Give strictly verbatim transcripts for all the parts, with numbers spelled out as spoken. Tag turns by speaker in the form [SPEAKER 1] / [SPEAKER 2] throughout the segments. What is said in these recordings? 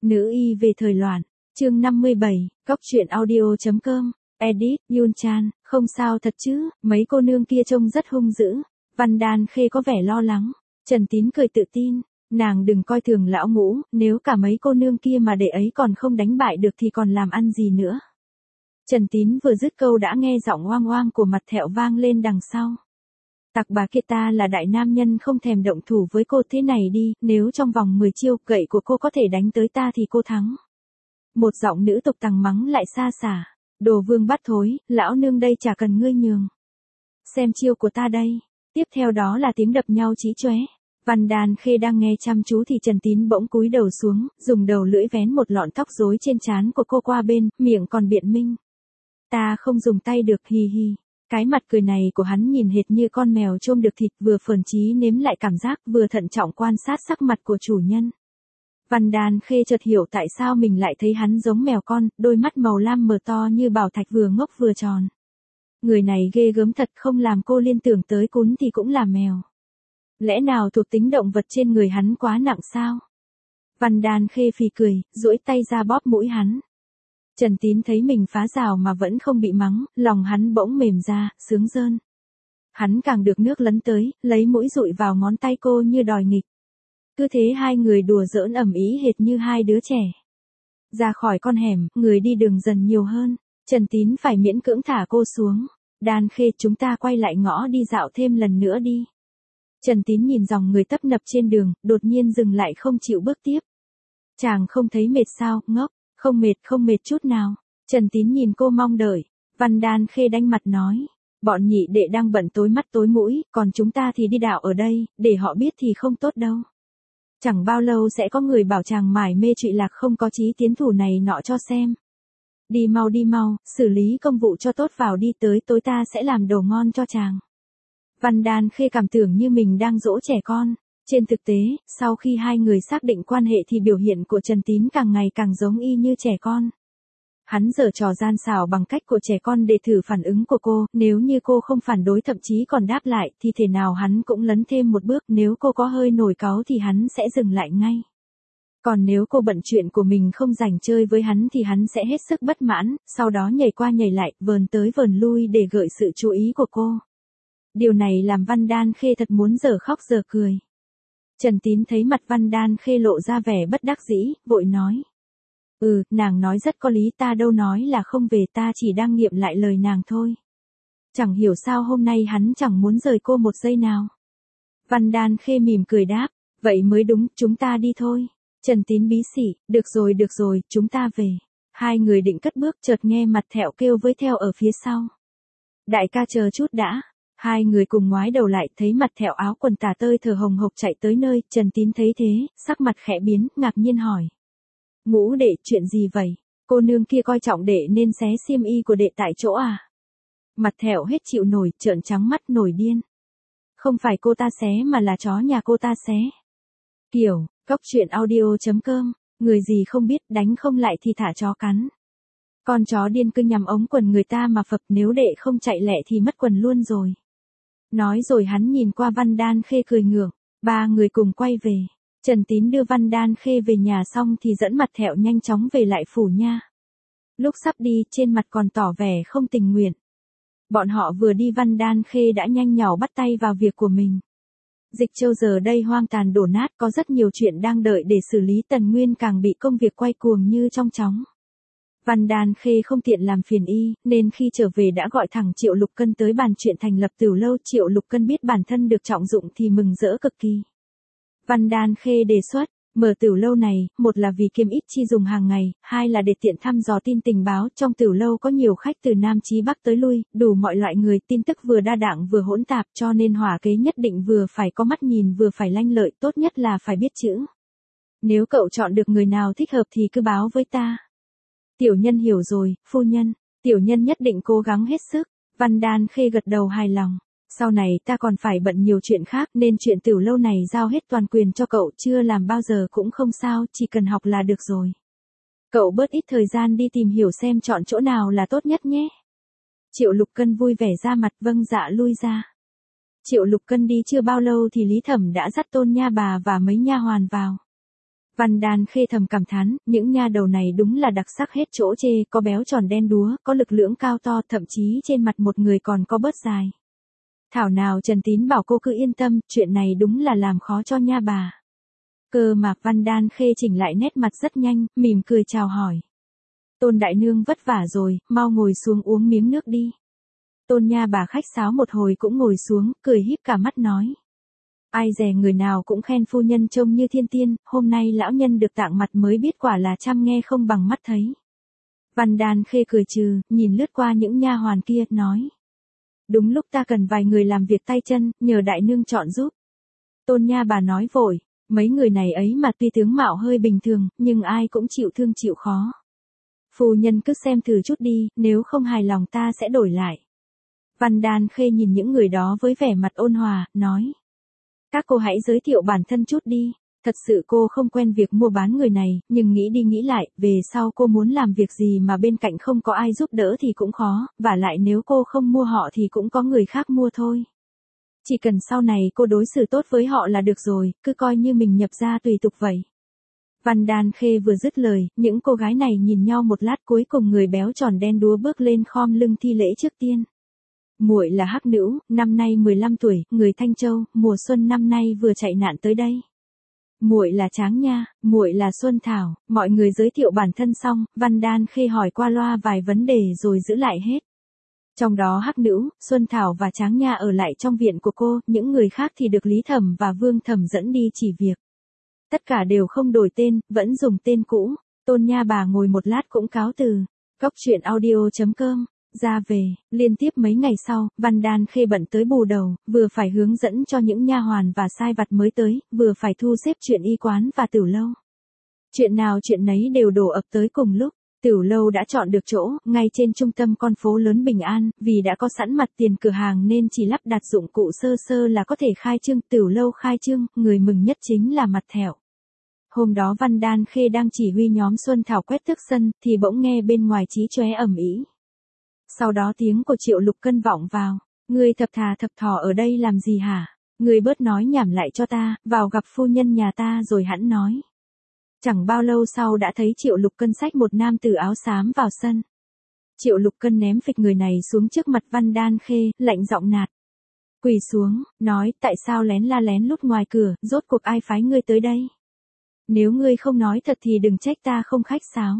[SPEAKER 1] Nữ y về thời loạn, chương năm mươi bảy, cóc truyện audio.com, edit, Yun Chan, không sao thật chứ, mấy cô nương kia trông rất hung dữ. Văn Đan Khê có vẻ lo lắng, Trần Tín cười tự tin, nàng đừng coi thường lão ngũ, nếu cả mấy cô nương kia mà để ấy còn không đánh bại được thì còn làm ăn gì nữa. Trần Tín vừa dứt câu đã nghe giọng oang oang của Mặt Thẹo vang lên đằng sau. Tặc bà kia ta là đại nam nhân không thèm động thủ với cô thế này đi, nếu trong vòng mười chiêu gậy của cô có thể đánh tới ta thì cô thắng. Một giọng nữ tục tằng mắng lại xa xả, đồ vương bắt thối, lão nương đây chả cần ngươi nhường. Xem chiêu của ta đây, tiếp theo đó là tiếng đập nhau chí chóe. Văn Đan Khê đang nghe chăm chú thì Trần Tín bỗng cúi đầu xuống, dùng đầu lưỡi vén một lọn tóc rối trên trán của cô qua bên, miệng còn biện minh. Ta không dùng tay được, hi hi. Cái mặt cười này của hắn nhìn hệt như con mèo chôm được thịt, vừa phởn chí nếm lại cảm giác, vừa thận trọng quan sát sắc mặt của chủ nhân. Văn Đan Khê chợt hiểu tại sao mình lại thấy hắn giống mèo con, đôi mắt màu lam mờ to như bảo thạch vừa ngốc vừa tròn. Người này ghê gớm thật, không làm cô liên tưởng tới cún thì cũng là mèo. Lẽ nào thuộc tính động vật trên người hắn quá nặng sao? Văn Đan Khê phì cười, duỗi tay ra bóp mũi hắn. Trần Tín thấy mình phá rào mà vẫn không bị mắng, lòng hắn bỗng mềm ra, sướng rơn. Hắn càng được nước lấn tới, lấy mũi dụi vào ngón tay cô như đòi nghịch. Cứ thế hai người đùa giỡn ầm ĩ hệt như hai đứa trẻ. Ra khỏi con hẻm, người đi đường dần nhiều hơn, Trần Tín phải miễn cưỡng thả cô xuống. Đan Khê, chúng ta quay lại ngõ đi dạo thêm lần nữa đi. Trần Tín nhìn dòng người tấp nập trên đường, đột nhiên dừng lại không chịu bước tiếp. Chàng không thấy mệt sao, ngốc, không mệt không mệt chút nào. Trần Tín nhìn cô mong đợi, Văn Đan Khê đanh mặt nói, bọn nhị đệ đang bận tối mắt tối mũi, còn chúng ta thì đi dạo ở đây, để họ biết thì không tốt đâu. Chẳng bao lâu sẽ có người bảo chàng mải mê trụy lạc không có chí tiến thủ này nọ cho xem. Đi mau đi mau, xử lý công vụ cho tốt vào đi, tới tối ta sẽ làm đồ ngon cho chàng. Văn Đan Khê cảm tưởng như mình đang dỗ trẻ con. Trên thực tế, sau khi hai người xác định quan hệ thì biểu hiện của Trần Tín càng ngày càng giống y như trẻ con. Hắn giở trò gian xảo bằng cách của trẻ con để thử phản ứng của cô, nếu như cô không phản đối thậm chí còn đáp lại thì thể nào hắn cũng lấn thêm một bước, nếu cô có hơi nổi cáu thì hắn sẽ dừng lại ngay. Còn nếu cô bận chuyện của mình không rảnh chơi với hắn thì hắn sẽ hết sức bất mãn, sau đó nhảy qua nhảy lại, vờn tới vờn lui để gợi sự chú ý của cô. Điều này làm Văn Đan Khê thật muốn giờ khóc giờ cười. Trần Tín thấy mặt Văn Đan Khê lộ ra vẻ bất đắc dĩ, vội nói. Ừ, nàng nói rất có lý, ta đâu nói là không về, ta chỉ đang nghiệm lại lời nàng thôi. Chẳng hiểu sao hôm nay hắn chẳng muốn rời cô một giây nào. Văn Đan Khê mỉm cười đáp, vậy mới đúng, chúng ta đi thôi. Trần Tín bí xỉ, được rồi được rồi, chúng ta về. Hai người định cất bước chợt nghe Mặt Thẹo kêu với theo ở phía sau. Đại ca chờ chút đã. Hai người cùng ngoái đầu lại thấy Mặt Thẹo áo quần tả tơi thở hồng hộc chạy tới nơi, Trần Tín thấy thế, sắc mặt khẽ biến, ngạc nhiên hỏi. Ngũ đệ, chuyện gì vậy? Cô nương kia coi trọng đệ nên xé xiêm y của đệ tại chỗ à? Mặt Thẹo hết chịu nổi, trợn trắng mắt nổi điên. Không phải cô ta xé mà là chó nhà cô ta xé. Kiểu, cóc truyện audio.com, người gì không biết, đánh không lại thì thả chó cắn. Con chó điên cứ nhằm ống quần người ta mà phập, nếu đệ không chạy lẹ thì mất quần luôn rồi. Nói rồi hắn nhìn qua Văn Đan Khê cười ngượng, ba người cùng quay về. Trần Tín đưa Văn Đan Khê về nhà xong thì dẫn Mặt Thẹo nhanh chóng về lại phủ nha. Lúc sắp đi, trên mặt còn tỏ vẻ không tình nguyện. Bọn họ vừa đi Văn Đan Khê đã nhanh nhảu bắt tay vào việc của mình. Dịch Châu giờ đây hoang tàn đổ nát, có rất nhiều chuyện đang đợi để xử lý, Tần Nguyên càng bị công việc quay cuồng như trong chóng. Văn Đan Khê không tiện làm phiền y, nên khi trở về đã gọi thẳng Triệu Lục Cân tới bàn chuyện thành lập tửu lâu. Triệu Lục Cân biết bản thân được trọng dụng thì mừng rỡ cực kỳ. Văn Đan Khê đề xuất, mở tửu lâu này, một là vì kiếm ít chi dùng hàng ngày, hai là để tiện thăm dò tin tình báo. Trong tửu lâu có nhiều khách từ Nam chí Bắc tới lui, đủ mọi loại người, tin tức vừa đa dạng vừa hỗn tạp, cho nên hỏa kế nhất định vừa phải có mắt nhìn vừa phải lanh lợi, tốt nhất là phải biết chữ. Nếu cậu chọn được người nào thích hợp thì cứ báo với ta. Tiểu nhân hiểu rồi, phu nhân, tiểu nhân nhất định cố gắng hết sức. Văn Đan Khê gật đầu hài lòng. Sau này ta còn phải bận nhiều chuyện khác nên chuyện tửu lâu này giao hết toàn quyền cho cậu, chưa làm bao giờ cũng không sao, chỉ cần học là được rồi. Cậu bớt ít thời gian đi tìm hiểu xem chọn chỗ nào là tốt nhất nhé. Triệu Lục Cân vui vẻ ra mặt, vâng dạ lui ra. Triệu Lục Cân đi chưa bao lâu thì Lý Thẩm đã dắt Tôn nha bà và mấy nha hoàn vào. Văn Đan Khê thầm cảm thán, những nha đầu này đúng là đặc sắc hết chỗ chê, có béo tròn đen đúa, có lực lưỡng cao to, thậm chí trên mặt một người còn có bớt dài. Thảo nào Trần Tín bảo cô cứ yên tâm, chuyện này đúng là làm khó cho nha bà. Cơ mà Văn Đan Khê chỉnh lại nét mặt rất nhanh, mỉm cười chào hỏi. Tôn đại nương vất vả rồi, mau ngồi xuống uống miếng nước đi. Tôn nha bà khách sáo một hồi cũng ngồi xuống, cười híp cả mắt nói. Ai dè người nào cũng khen phu nhân trông như thiên tiên, hôm nay lão nhân được tặng mặt mới biết quả là chăm nghe không bằng mắt thấy. Văn Đan Khê cười trừ, nhìn lướt qua những nha hoàn kia, nói. Đúng lúc ta cần vài người làm việc tay chân, nhờ đại nương chọn giúp. Tôn nha bà nói vội, mấy người này ấy mà tuy tướng mạo hơi bình thường, nhưng ai cũng chịu thương chịu khó. Phu nhân cứ xem thử chút đi, nếu không hài lòng ta sẽ đổi lại. Văn Đan Khê nhìn những người đó với vẻ mặt ôn hòa, nói. Các cô hãy giới thiệu bản thân chút đi, thật sự cô không quen việc mua bán người này, nhưng nghĩ đi nghĩ lại, về sau cô muốn làm việc gì mà bên cạnh không có ai giúp đỡ thì cũng khó, và lại nếu cô không mua họ thì cũng có người khác mua thôi. Chỉ cần sau này cô đối xử tốt với họ là được rồi, cứ coi như mình nhập gia tùy tục vậy. Văn Đan Khê vừa dứt lời, những cô gái này nhìn nhau một lát cuối cùng người béo tròn đen đúa bước lên khom lưng thi lễ trước tiên. Muội là Hắc Nữ, năm nay mười lăm tuổi, người Thanh Châu, mùa xuân năm nay vừa chạy nạn tới đây. Muội là Tráng Nha, muội là Xuân Thảo, mọi người giới thiệu bản thân xong, Văn Đan Khê hỏi qua loa vài vấn đề rồi giữ lại hết. Trong đó Hắc Nữ, Xuân Thảo và Tráng Nha ở lại trong viện của cô, những người khác thì được Lý Thẩm và Vương Thẩm dẫn đi chỉ việc. Tất cả đều không đổi tên, vẫn dùng tên cũ. Tôn nha bà ngồi một lát cũng cáo từ. Cóc truyện audio chấm com ra về, liên tiếp mấy ngày sau, Văn Đan Khê bận tới bù đầu, vừa phải hướng dẫn cho những nha hoàn và sai vặt mới tới, vừa phải thu xếp chuyện y quán và tiểu lâu. Chuyện nào chuyện nấy đều đổ ập tới cùng lúc. Tiểu lâu đã chọn được chỗ, ngay trên trung tâm con phố lớn Bình An, vì đã có sẵn mặt tiền cửa hàng nên chỉ lắp đặt dụng cụ sơ sơ là có thể khai trương. Tiểu lâu khai trương, người mừng nhất chính là Mặt Thẹo. Hôm đó Văn Đan Khê đang chỉ huy nhóm Xuân Thảo quét tước sân, thì bỗng nghe bên ngoài chí chóe ầm ĩ. Sau đó tiếng của Triệu Lục Cân vọng vào. Ngươi thập thà thập thò ở đây làm gì hả? Ngươi bớt nói nhảm lại cho ta, vào gặp phu nhân nhà ta rồi hẵng nói. Chẳng bao lâu sau đã thấy Triệu Lục Cân xách một nam tử áo xám vào sân. Triệu Lục Cân ném phịch người này xuống trước mặt Văn Đan Khê, lạnh giọng nạt. Quỳ xuống, nói tại sao lén la lén lút ngoài cửa, rốt cuộc ai phái ngươi tới đây? Nếu ngươi không nói thật thì đừng trách ta không khách sáo.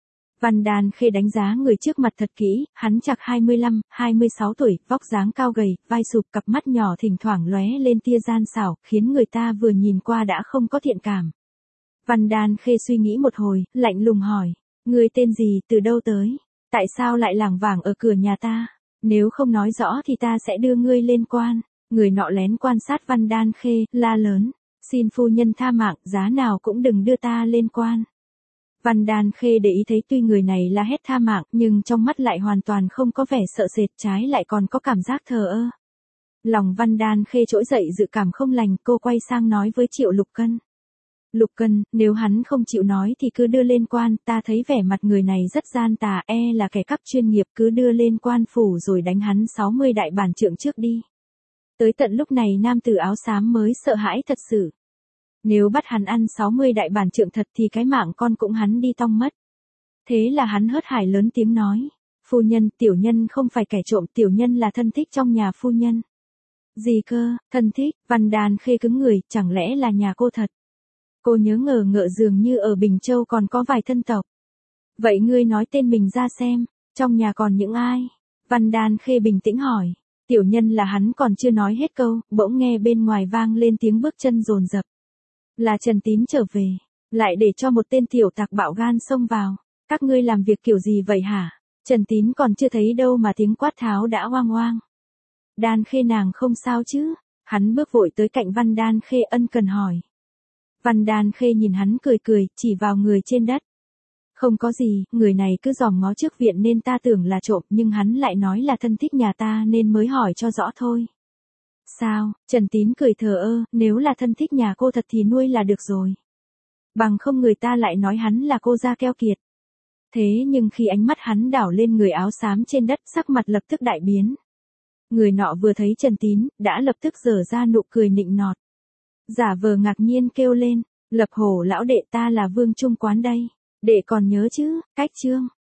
[SPEAKER 1] Văn Đan Khê đánh giá người trước mặt thật kỹ, hắn chạc hai mươi lăm, hai mươi sáu tuổi, vóc dáng cao gầy, vai sụp, cặp mắt nhỏ thỉnh thoảng lóe lên tia gian xảo, khiến người ta vừa nhìn qua đã không có thiện cảm. Văn Đan Khê suy nghĩ một hồi, lạnh lùng hỏi, ngươi tên gì, từ đâu tới? Tại sao lại lảng vảng ở cửa nhà ta? Nếu không nói rõ thì ta sẽ đưa ngươi lên quan. Người nọ lén quan sát Văn Đan Khê, la lớn. Xin phu nhân tha mạng, giá nào cũng đừng đưa ta lên quan. Văn Đan Khê để ý thấy tuy người này la hét tha mạng, nhưng trong mắt lại hoàn toàn không có vẻ sợ sệt, trái lại còn có cảm giác thờ ơ. Lòng Văn Đan Khê trỗi dậy dự cảm không lành, cô quay sang nói với Triệu Lục Cân. Lục Cân, nếu hắn không chịu nói thì cứ đưa lên quan, ta thấy vẻ mặt người này rất gian tà, e là kẻ cắp chuyên nghiệp, cứ đưa lên quan phủ rồi đánh hắn sáu mươi đại bản trượng trước đi. Tới tận lúc này nam tử áo xám mới sợ hãi thật sự. Nếu bắt hắn ăn sáu mươi đại bản trượng thật thì cái mạng con cũng hắn đi tong mất. Thế là hắn hớt hải lớn tiếng nói. Phu nhân, tiểu nhân không phải kẻ trộm, tiểu nhân là thân thích trong nhà phu nhân. Gì cơ, thân thích? Văn Đan Khê cứng người, chẳng lẽ là nhà cô thật? Cô nhớ ngờ ngợ dường như ở Bình Châu còn có vài thân tộc. Vậy ngươi nói tên mình ra xem, trong nhà còn những ai? Văn Đan Khê bình tĩnh hỏi. Tiểu nhân là hắn còn chưa nói hết câu, bỗng nghe bên ngoài vang lên tiếng bước chân dồn dập. Là Trần Tín trở về, lại để cho một tên tiểu tặc bạo gan xông vào. Các ngươi làm việc kiểu gì vậy hả? Trần Tín còn chưa thấy đâu mà tiếng quát tháo đã oang oang. Đan Khê nàng không sao chứ? Hắn bước vội tới cạnh Văn Đan Khê ân cần hỏi. Văn Đan Khê nhìn hắn cười cười, chỉ vào người trên đất. Không có gì, người này cứ dòm ngó trước viện nên ta tưởng là trộm, nhưng hắn lại nói là thân thích nhà ta nên mới hỏi cho rõ thôi. Sao? Trần Tín cười thờ ơ, nếu là thân thích nhà cô thật thì nuôi là được rồi. Bằng không người ta lại nói hắn là cô gia keo kiệt. Thế nhưng khi ánh mắt hắn đảo lên người áo xám trên đất, sắc mặt lập tức đại biến. Người nọ vừa thấy Trần Tín, đã lập tức giở ra nụ cười nịnh nọt. Giả vờ ngạc nhiên kêu lên, Lập Hổ lão đệ ta là Vương Trung Quán đây. Đệ còn nhớ chứ, cách chương.